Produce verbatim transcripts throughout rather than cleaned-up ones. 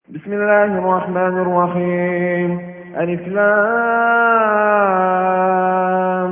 بسم الله الرحمن الرحيم. ألف لام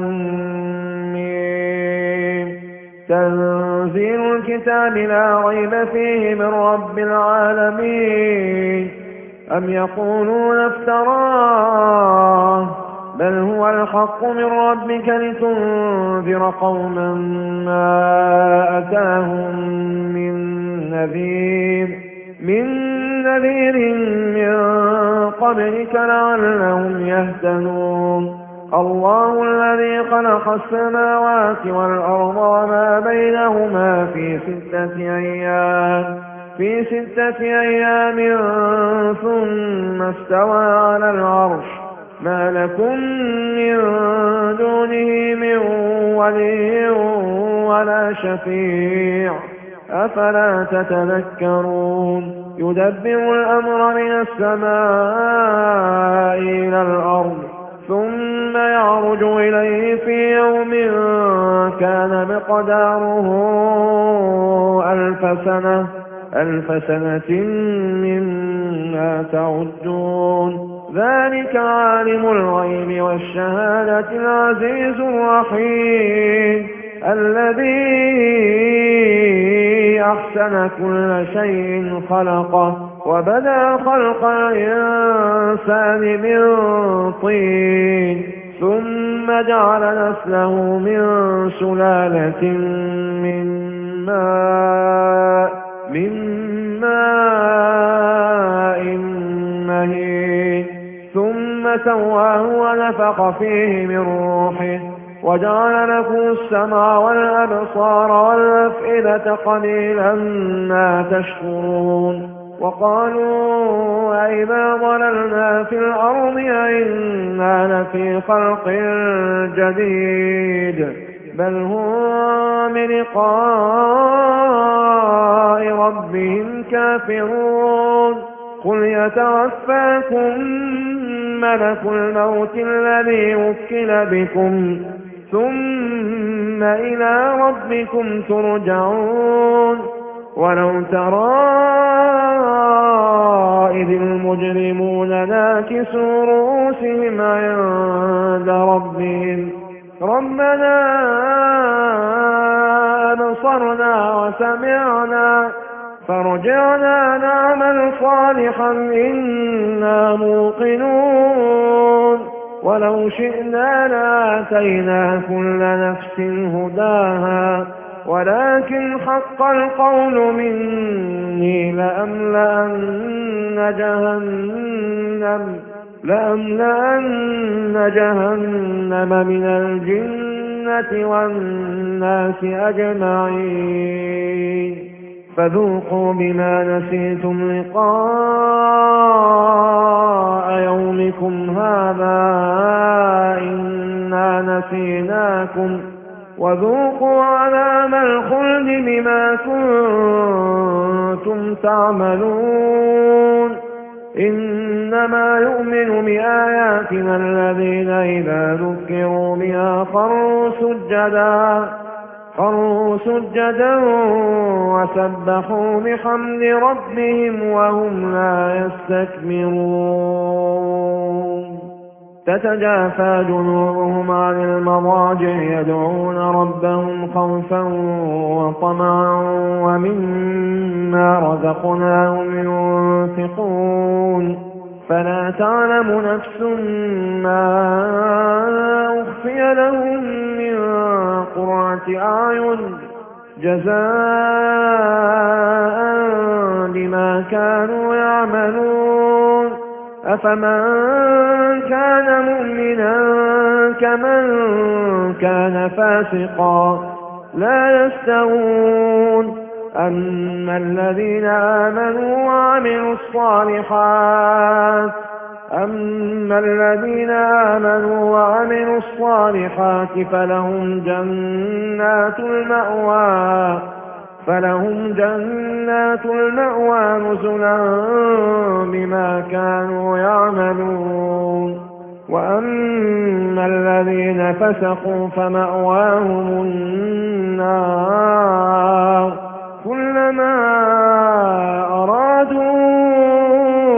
ميم. تنزيل الكتاب لا ريب فيه من رب العالمين. أم يقولون افتراه بل هو الحق من ربك لتنذر قوما ما أتاهم من نذير من نذير من قبلك لعلهم يهتدون. الله الذي خلق السماوات والأرض وما بينهما في ستة أيام في ستة أيام ثم استوى على العرش. ما لكم من دونه من ولي ولا شفيع أفلا تتذكرون. يدبر الأمر من السماء إلى الأرض ثم يعرج إليه في يوم كان مقداره ألف سنة ألف سنة مما تعدون. ذلك عالم الغيب والشهادة العزيز الرحيم الذي أحسن كل شيء خلقه وبدأ خلق الإنسان من طين ثم جعل نسله من سلالة من ماء من ماء مهين ثم سواه ونفخ فيه من روحه وجعل لكم السمع والأبصار والأفئدة قليلا ما تشكرون. وقالوا أئذا ضللنا في الأرض أئنا لفي خلق جديد بل هم بلقاء ربهم كافرون. قل يتوفاكم ملك الموت الذي وكل بكم ثم إلى ربكم ترجعون. ولو ترى إذ المجرمون ناكسوا رؤوسهم عند ربهم ربنا أبصرنا وسمعنا فارجعنا نعمل صالحا إنا موقنون. ولو شئنا لآتينا كل نفس هداها ولكن حق القول مني لأملأن جهنم لأملأن جهنم من الجنة والناس أجمعين. فذوقوا بما نسيتم لقاء يومكم هذا إنا نسيناكم وذوقوا عذاب الخلد بما كنتم تعملون. إنما يؤمن بآياتنا الذين إذا ذكروا بها خروا سجدا خروا سجدا وسبحوا بحمد ربهم وهم لا يستكبرون. تتجافى جنوبهم عن المضاجع يدعون ربهم خوفا وطمعا ومما رزقناهم ينفقون. فلا تعلم نفس ما أخفي لهم من قرة أعين جزاء بما كانوا يعملون. أفمن كان مؤمنا كمن كان فاسقا لا يستوون. أما الذين آمنوا وعملوا الصالحات أما الذين آمنوا وعملوا الصالحات فلهم جنات المأوى فلهم جنات المأوى نزلا بما كانوا يعملون. وأما الذين فسقوا فمأواهم النار كلما أرادوا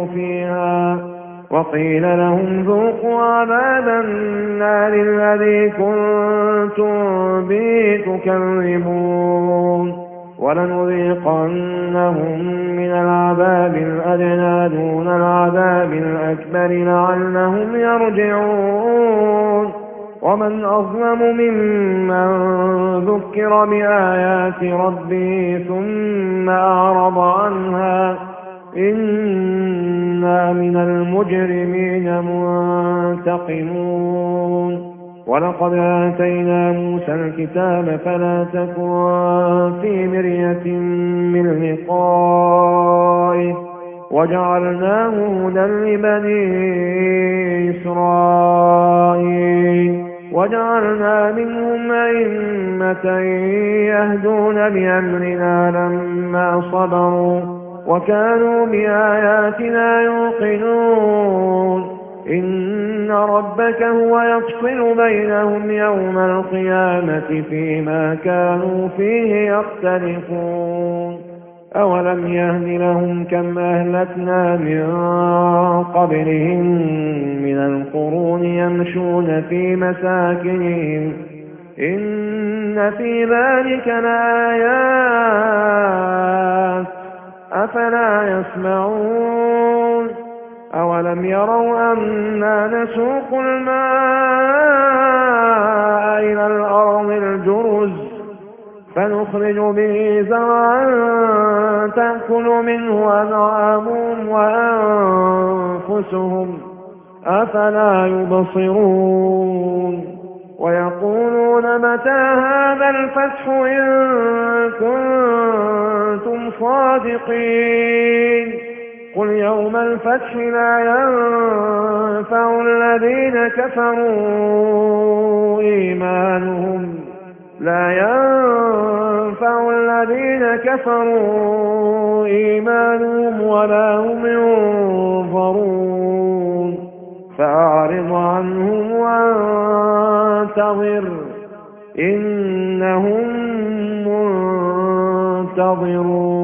فيها وقيل لهم ذوقوا عذاب النار الذي كنتم به تكذبون ولنذيقنهم من العذاب الأدنى دون العذاب الأكبر لعلهم يرجعون ومن أظلم ممن ذكر بآيات ربه ثم أعرض عنها إنا من المجرمين منتقمون ولقد آتينا موسى الكتاب فلا تكن في مرية من لقائه وجعلناه هدى لبني إسرائيل وجعلنا منهم أئمة يهدون بأمرنا لما صبروا وكانوا بآياتنا يوقنون إن ربك هو يفصل بينهم يوم القيامة فيما كانوا فيه يختلفون أولم يهد لهم كم أهلكنا من قبلهم من القرون يمشون في مساكنهم إن في ذلك لآيات أفلا يسمعون أولم يروا أنا نسوق الماء إلى الأرض الجرز فنخرج به زرعا تأكل منه أنعامهم وأنفسهم أفلا يبصرون ويقولون متى هذا الفتح إن كنتم صادقين قل يوم الفتح لا ينفع الذين كفروا إيمانهم لا ينفع الذين كفروا إيمانهم ولا هم ينظرون فأعرض عنهم وانتظر إنهم منتظرون.